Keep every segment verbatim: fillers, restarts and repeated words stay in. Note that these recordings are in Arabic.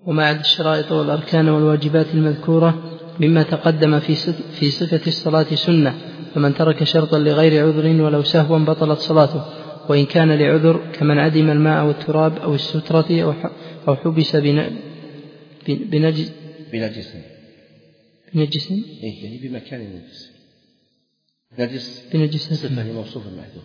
وما عدا الشرائط والأركان والواجبات المذكورة مما تقدم في صفة الصلاة سنة، فمن ترك شرطا لغير عذر ولو سهوا بطلت صلاته، وإن كان لعذر كمن عدم الماء والتراب أو السترة أو حبس بنجس بنجس بنجس إيه يعني بمكان النجس نجس بنجس صفة موصوف المحذوف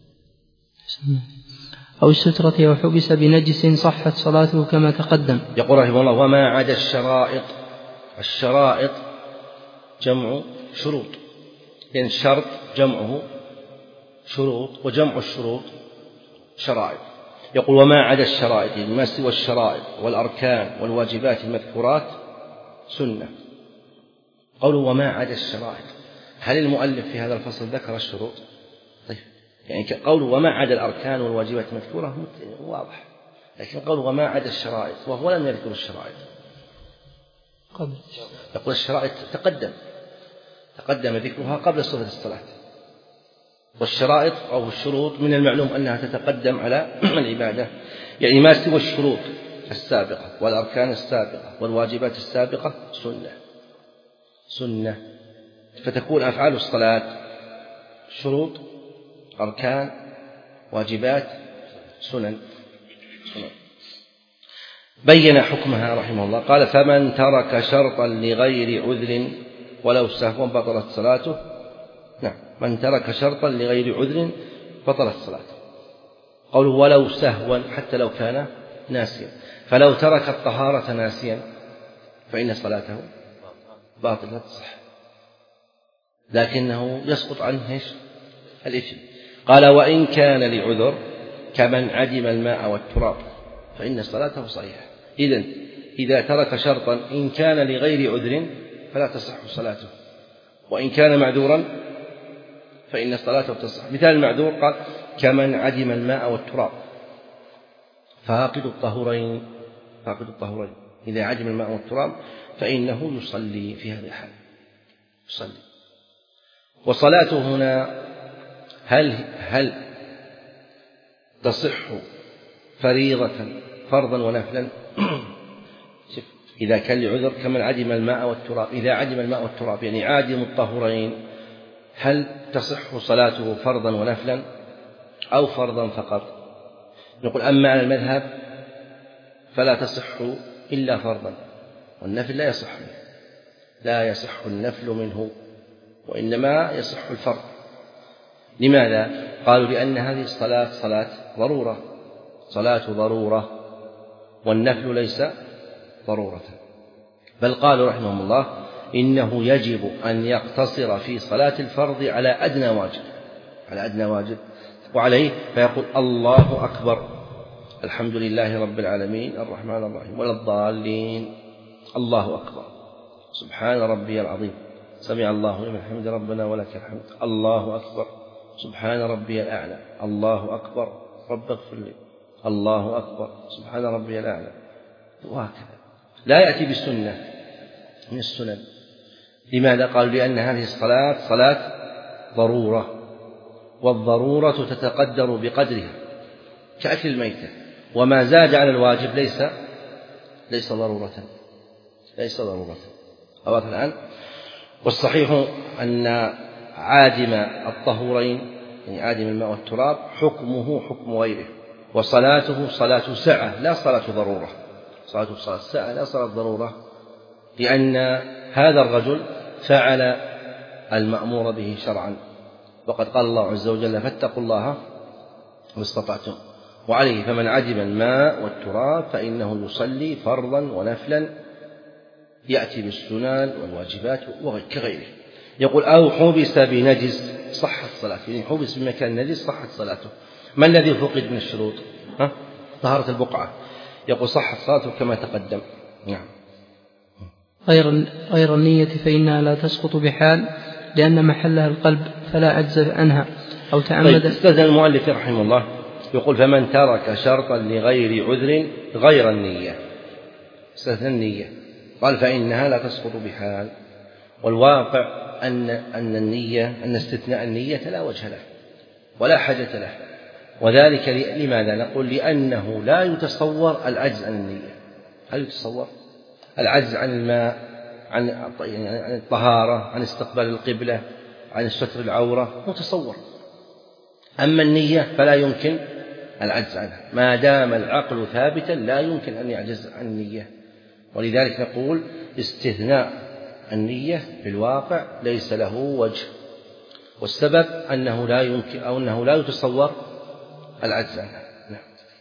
أو السترة أو حبس بنجس صحت صلاته كما تقدم. يقول رحمه الله وما عدا الشرائط. الشرائط جمع شروط، لأن الشرط جمعه شروط وجمع الشروط شرائط. يقول وما عدا الشرائط ما سوى الشرائط والأركان والواجبات المذكورات سنة. قولوا وما عدا الشرائط، هل المؤلف في هذا الفصل ذكر الشروط؟ طيب يعني قولوا وما عدا الأركان والواجبات المذكورة واضح، لكن قولوا وما عدا الشرائط وهو لم يذكر الشرائط قبل. يقول الشرائط تقدم تقدم ذكرها قبل صفة الصلاة، والشرائط أو الشروط من المعلوم أنها تتقدم على العبادة، يعني ما سوى الشروط السابقة والأركان السابقة والواجبات السابقة سنة سنة فتكون أفعال الصلاة شروط أركان واجبات سنن سنن. بين حكمها رحمه الله قال فمن ترك شرطا لغير عذر ولو سهوا بطلت صلاته. نعم من ترك شرطا لغير عذر بطلت صلاته. قوله ولو سهوا حتى لو كان ناسيا، فلو ترك الطهارة ناسيا فإن صلاته باطلة تصح، لكنه يسقط عنه ايش الإثم. قال وإن كان لعذر كمن عدم الماء والتراب فإن صلاته صحيحة. إذن إذا ترك شرطا إن كان لغير عذر فلا تصح صلاته، وإن كان معذورا فإن صلاته تصح. مثال المعذور قال كمن عدم الماء والتراب، فاقد الطهورين فاقد الطهورين إذا عدم الماء والتراب فإنه يصلي في هذه الحال يصلي. وصلاته هنا هل هل تصح فريضة فرضا ونفلا؟ إذا كان لعذر كمن عدم الماء والتراب، إذا عدم الماء والتراب يعني عادم الطهورين، هل تصح صلاته فرضا ونفلا أو فرضا فقط؟ نقول أما على المذهب فلا تصح إلا فرضا، والنفل لا يصح منه لا يصح النفل منه وإنما يصح الفرض. لماذا؟ قالوا لأن هذه الصلاة صلاة ضرورة صلاة ضرورة والنفل ليس ضرورة. بل قالوا رحمهم الله إنه يجب أن يقتصر في صلاة الفرض على أدنى واجب على أدنى واجب وعليه فيقول الله أكبر الحمد لله رب العالمين الرحمن الرحيم ولا الضالين الله أكبر سبحان ربي العظيم سمع الله لمن حمد ربنا ولك الحمد الله أكبر سبحان ربي الأعلى الله أكبر رب اغفر لي الله أكبر سبحان ربي الأعلى. وهكذا لا يأتي بالسنة من السنن. لماذا؟ قالوا لأن هذه الصلاة صلاة ضرورة، والضرورة تتقدر بقدرها كأكل الميتة، وما زاد على الواجب ليس ليس ضرورة ليس ضرورة واضح الآن. والصحيح أن عادم الطهورين يعني عادم الماء والتراب حكمه حكم غيره، وصلاته صلاة سعة لا صلاة ضرورة صلاة صلاة سعة لا صلاة ضرورة، لأن هذا الرجل فعل المأمور به شرعا، وقد قال الله عز وجل فاتقوا الله ما استطعتم. وعليه فمن عدم الماء والتراب فإنه يصلي فرضا ونفلا يأتي بالسنن والواجبات كغيره. يقول أو حبس بنجس صحت صلاته، يعني حبس بمكان نجس صحت صلاته. ما الذي فقد من الشروط؟ ها؟ طهارة البقعة. يقول صحت صلاته كما تقدم. نعم. غير غير النية فإنها لا تسقط بحال لأن محلها القلب فلا عجز عنها أو تعمد. طيب استاذن المؤلف رحمه الله يقول فمن ترك شرطا لغير عذر غير النية استاذن النية قال فإنها لا تسقط بحال. والواقع أن أن النية أن استثناء النية لا وجه له ولا حاجة له، وذلك لماذا؟ نقول لأنه لا يتصور العجز عن النية، هل يتصور؟ العجز عن الماء، عن الطهارة، عن استقبال القبلة، عن ستر العورة متصور. أما النية فلا يمكن العجز عنها، ما دام العقل ثابتا لا يمكن أن يعجز عن النية. ولذلك نقول استثناء النية في الواقع ليس له وجه، والسبب أنه لا يمكن أو أنه لا يتصور العجز عنها. نعم.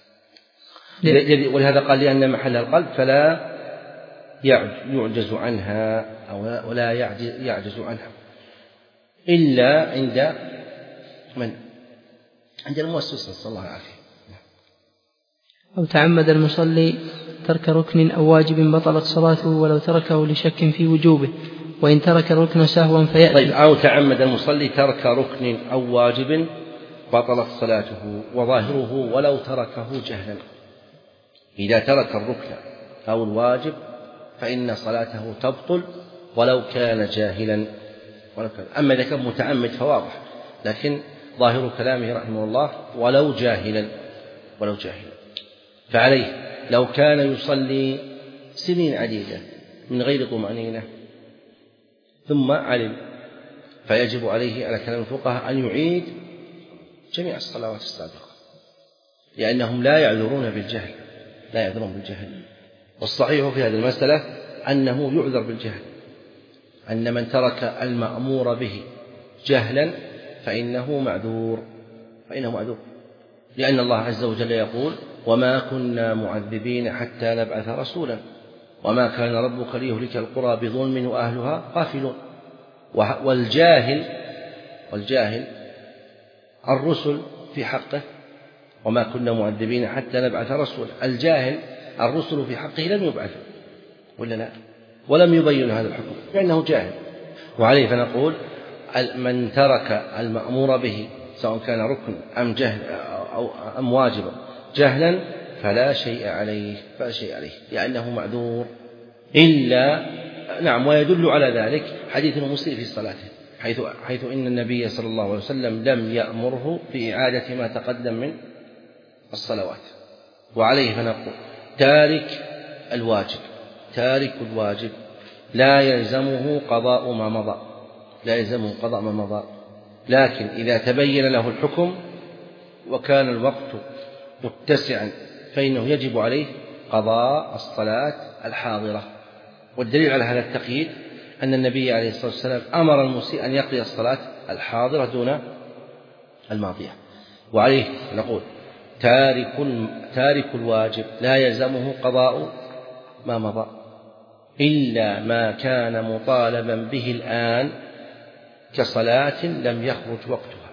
ولهذا قال لأن محل القلب فلا يعجز عنها أو ولا يعجز عنها إلا عند من؟ عند الموسوس، نسأل الله العافية. أو تعمد المصلي ترك ركن أو واجب بطلت صلاته ولو تركه لشك في وجوبه، وإن ترك الركن سهوا فيأتي. طيب، أو تعمد المصلي ترك ركن أو واجب بطلت صلاته، وظاهره ولو تركه جهلا. إذا ترك الركن أو الواجب فإن صلاته تبطل ولو كان جاهلا. أما إذا كان متعمد فواضح، لكن ظاهر كلامه رحمه الله ولو جاهلا ولو جاهلا. فعليه لو كان يصلي سنين عديدة من غير طمأنينة ثم علم، فيجب عليه على كلام الفقهاء أن يعيد جميع الصلوات السابقة، لأنهم لا يعذرون بالجهل لا يعذرون بالجهل والصحيح في هذه المسألة أنه يعذر بالجهل، أن من ترك المأمور به جهلا فإنه معذور فإنه معذور لأن الله عز وجل يقول: وما كنا معذبين حتى نبعث رسولا وما كان ربك ليهلك القرى بظلم وأهلها غافلون. والجاهل والجاهل الرسل في حقه، وما كنا معذبين حتى نبعث رسولا، الجاهل الرسل في حقه لم يبعثوا ولا لا، ولم يبين هذا الحكم لأنه جاهل. وعليه فنقول: من ترك المأمور به سواء كان ركن أم جهل أو أم واجبا جهلا فلا شيء عليه فلا شيء عليه لأنه معذور إلا نعم. ويدل على ذلك حديث المسيء في صلاته، حيث حيث إن النبي صلى الله عليه وسلم لم يأمره بإعادة ما تقدم من الصلوات. وعليه فنقول: تارك الواجب تارك الواجب لا يلزمه قضاء ما مضى لا يلزمه قضاء ما مضى لكن إذا تبين له الحكم وكان الوقت متسعا فإنه يجب عليه قضاء الصلاة الحاضرة. والدليل على هذا التقييد أن النبي عليه الصلاة والسلام أمر المسيء أن يقضي الصلاة الحاضرة دون الماضية. وعليه نقول: تارك تارك الواجب لا يلزمه قضاء ما مضى إلا ما كان مطالبا به الآن كصلاة لم يخرج وقتها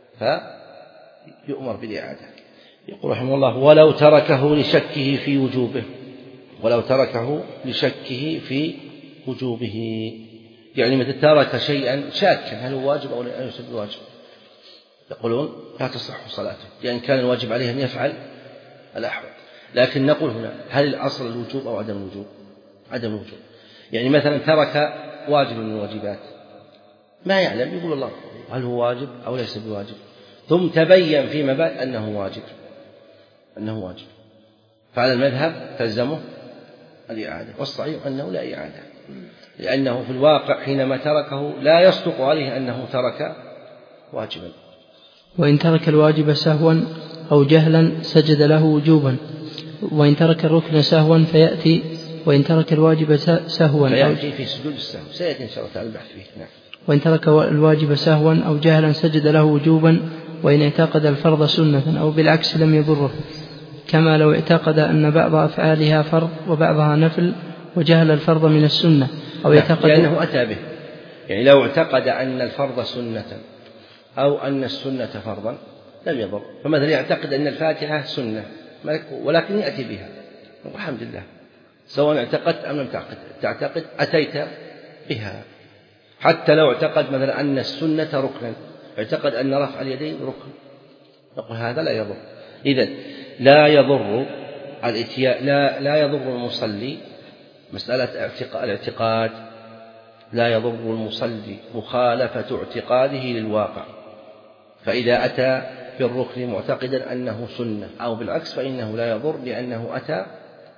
فيؤمر بالإعادة. يقول رحمه الله: ولو تركه لشكه في وجوبه ولو تركه لشكه في وجوبه يعني متى ترك شيئا شاكا هل هو واجب أو ليس بواجب، يقولون لا تصح صلاته لأن كان الواجب عليه أن يفعل الأحوال. لكن نقول هنا: هل الأصل الوجوب أو عدم الوجوب؟ عدم الوجوب. يعني مثلا ترك واجب من الواجبات ما يعلم، يقول الله هل هو واجب أو ليس بواجب، ثم تبين فيما بعد أنه واجب أنه واجب فعلى المذهب تلزمه الإعادة، والصحيح أنه لا إعادة لأنه في الواقع حينما تركه لا يصدق عليه أنه ترك واجبا. وإن ترك الواجب سهوا أو جهلا سجد له وجوبا، وإن ترك الركن سهوا فيأتي، وإن ترك الواجب سهوا فيأتي في سجود السهو سيأتي إن شاء الله تعالى البحث فيه. نعم. وإن ترك الواجب سهوا أو جهلا سجد له وجوبا، وإن اعتقد الفرض سنة أو بالعكس لم يضره، كما لو اعتقد أن بعض أفعالها فرض وبعضها نفل وجهل الفرض من السنة أو يعتقد لأنه أتى به. يعني لو اعتقد أن الفرض سنة أو أن السنة فرضا لم يضر. فمثلا يعتقد أن الفاتحة سنة ولكن يأتي بها والحمد لله، سواء اعتقدت أم لم تعتقد تعتقد أتيت بها. حتى لو اعتقد مثلا أن السنة ركنا، اعتقد أن رفع اليدين ركن، نقول هذا لا يضر. إذن لا يضر الاتياء لا لا يضر المصلي مسألة الاعتقاد، لا يضر المصلي مخالفة اعتقاده للواقع، فإذا أتى بالركن معتقدا أنه سنة أو بالعكس فإنه لا يضر لأنه أتى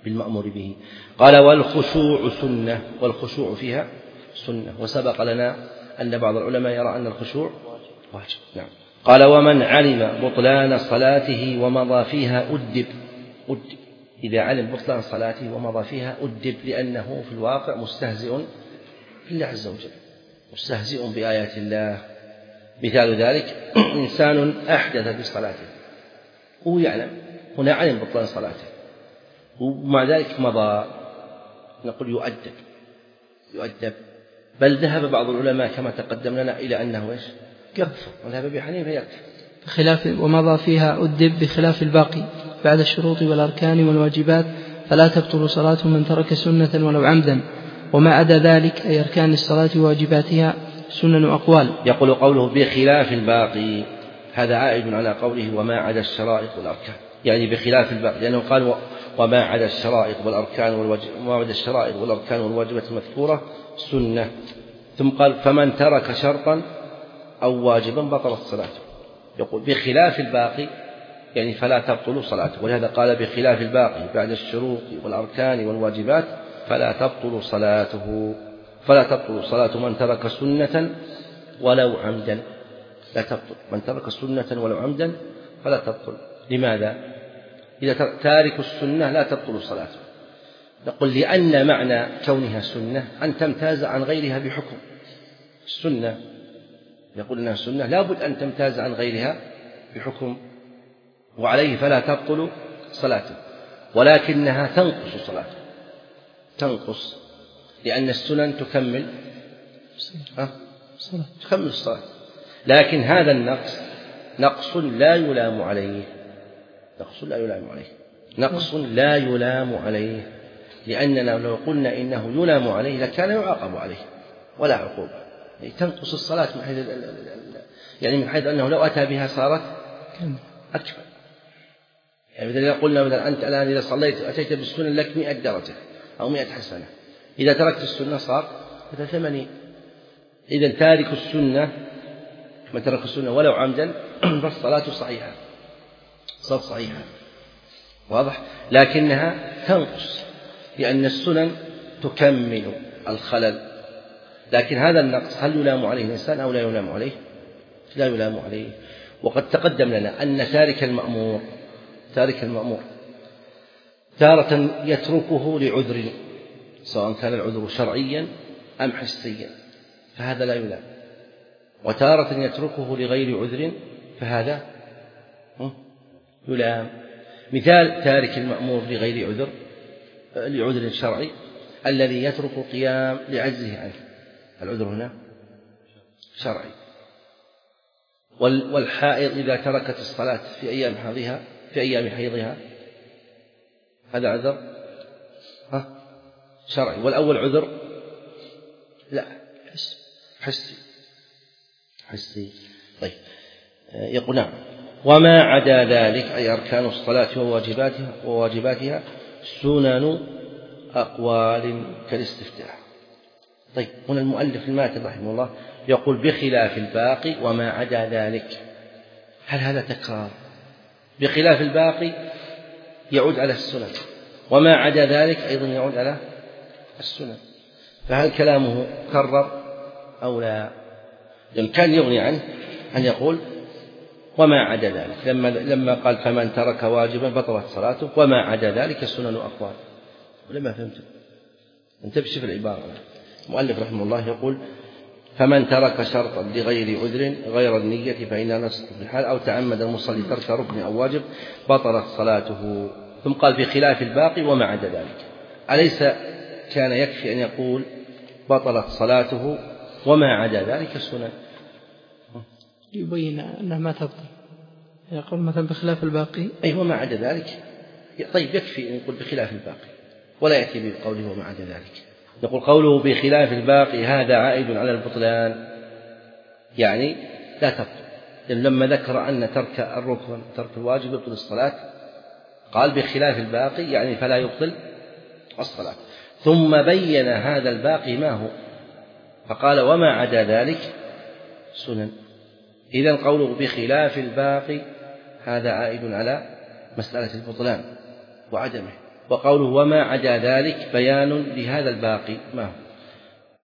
بالمأمور به. قال والخشوع سنة، والخشوع فيها سنة، وسبق لنا أن بعض العلماء يرى أن الخشوع واجب. نعم. قال ومن علم بطلان صلاته ومضى فيها أدب، أدب إذا علم بطلان صلاته ومضى فيها أدب، لأنه في الواقع مستهزئ بالله عز وجل، مستهزئ بآيات الله. مثال ذلك إنسان أحدث في صلاته وهو يعلم، هنا علم بطلان صلاته ومع ذلك مضى، نقول يؤدب يؤدب بل ذهب بعض العلماء كما تقدم لنا إلى أنه إيش؟ يكفر، وذهب أبي حنيفة يكفر. بخلاف ومضى فيها أدب بخلاف الباقي بعد الشروط والأركان والواجبات، فلا تبطل صلاة من ترك سنة ولو عمدا، وما عدا ذلك أي أركان الصلاة وواجباتها سنن أقوال. يقول قوله بخلاف الباقي هذا عائد على قوله وما عدا الشرائط والأركان، يعني بخلاف الباقي، لأنه قال وما عدا الشرائط والأركان وما عدا الشرائط والأركان والواجبات المذكورة سنة، ثم قال فمن ترك شرطا أو واجبا بطلت صلاته. يقول بخلاف الباقي يعني فلا تبطل صلاته، ولهذا قال بخلاف الباقي بعد الشروط والأركان والواجبات فلا تبطل صلاته، فلا تبطل صلاة من ترك سنة ولو عمدا، لا تبطل من ترك سنة ولو عمدا فلا تبطل. لماذا؟ إذا تارك السنة لا تبطل صلاته، نقول لأن معنى كونها سنة أن تمتاز عن غيرها بحكم السنة، يقول أنها سنة لابد أن تمتاز عن غيرها بحكم، وعليه فلا تبطل صلاته، ولكنها تنقص صلاته، تنقص لأن السنن تكمل أه؟ تكمل الصلاة، لكن هذا النقص نقص لا يلام عليه، نقص لا يلام عليه نقص لا يلام عليه لأننا لو قلنا إنه يلام عليه لكان يعاقب عليه ولا عقوبة. يعني تنقص الصلاة من حيث يعني من حيث أنه لو أتى بها صارت أكبر. يعني مثلا قلنا مثلا أنت الآن إذا صليت أتيت بالسنة لك مئة درجة أو مئة حسنة، إذا تركت السنة صار مثلا ثمانين. إذا تارك السنة من ترك السنة ولو عمدا فالصلاة صحيحة، صلاة صحيحة واضح، لكنها تنقص لأن السنن تكمل الخلل. لكن هذا النقص هل يلام عليه الإنسان أو لا يلام عليه؟ لا يلام عليه. وقد تقدم لنا أن تارك المأمور تارك المأمور تارة يتركه لعذر، سواء كان العذر شرعيا أم حسيا فهذا لا يلام، وتارة يتركه لغير عذر فهذا يلام. مثال تارك المأمور لغير عذر لعذر شرعي الذي يترك القيام لعجزه عنه، العذر هنا شرعي. والحائض إذا تركت الصلاة في أيام حيضها في أيام حيضها هذا عذر ها شرعي، والأول عذر لا حسي حسي. طيب يقول نعم وما عدا ذلك أي أركان الصلاة وواجباتها وواجباتها سنن أقوال كالاستفتاح. طيب هنا المؤلف الماتن رحمه الله يقول بخلاف الباقي وما عدا ذلك، هل هذا تكرار؟ بخلاف الباقي يعود على السنن، وما عدا ذلك أيضا يعود على السنن، فهل كلامه كرر أو لا؟ لأن كان يغني عنه أن يقول وما عدا ذلك، لما لما قال فمن ترك واجبا بطلت صلاته وما عدا ذلك سنن أقوال. ولما فهمت انتبه في العبارة. المؤلف رحمه الله يقول فمن ترك شرطا لغير عذر غير النية فإنها نسقط في الحال أو تعمد المصلي ترك ركن أو واجب بطلت صلاته، ثم قال بخلاف الباقي وما عدا ذلك. أليس كان يكفي أن يقول بطلت صلاته وما عدا ذلك السنن؟ يبين أنها ما تبطل، يقول مثلا بخلاف الباقي أي وما عدا ذلك. طيب يكفي أن يقول بخلاف الباقي ولا يأتي بقوله وما عدا ذلك. نقول قوله بخلاف الباقي هذا عائد على البطلان، يعني لا تبطل، لما ذكر أن ترك الركن ترك الواجب يبطل الصلاة قال بخلاف الباقي يعني فلا يبطل الصلاة، ثم بين هذا الباقي ما هو فقال وما عدا ذلك سنن. إذن قوله بخلاف الباقي هذا عائد على مسألة البطلان وعدمه، وقوله وما عدا ذلك بيان لهذا الباقي ما هو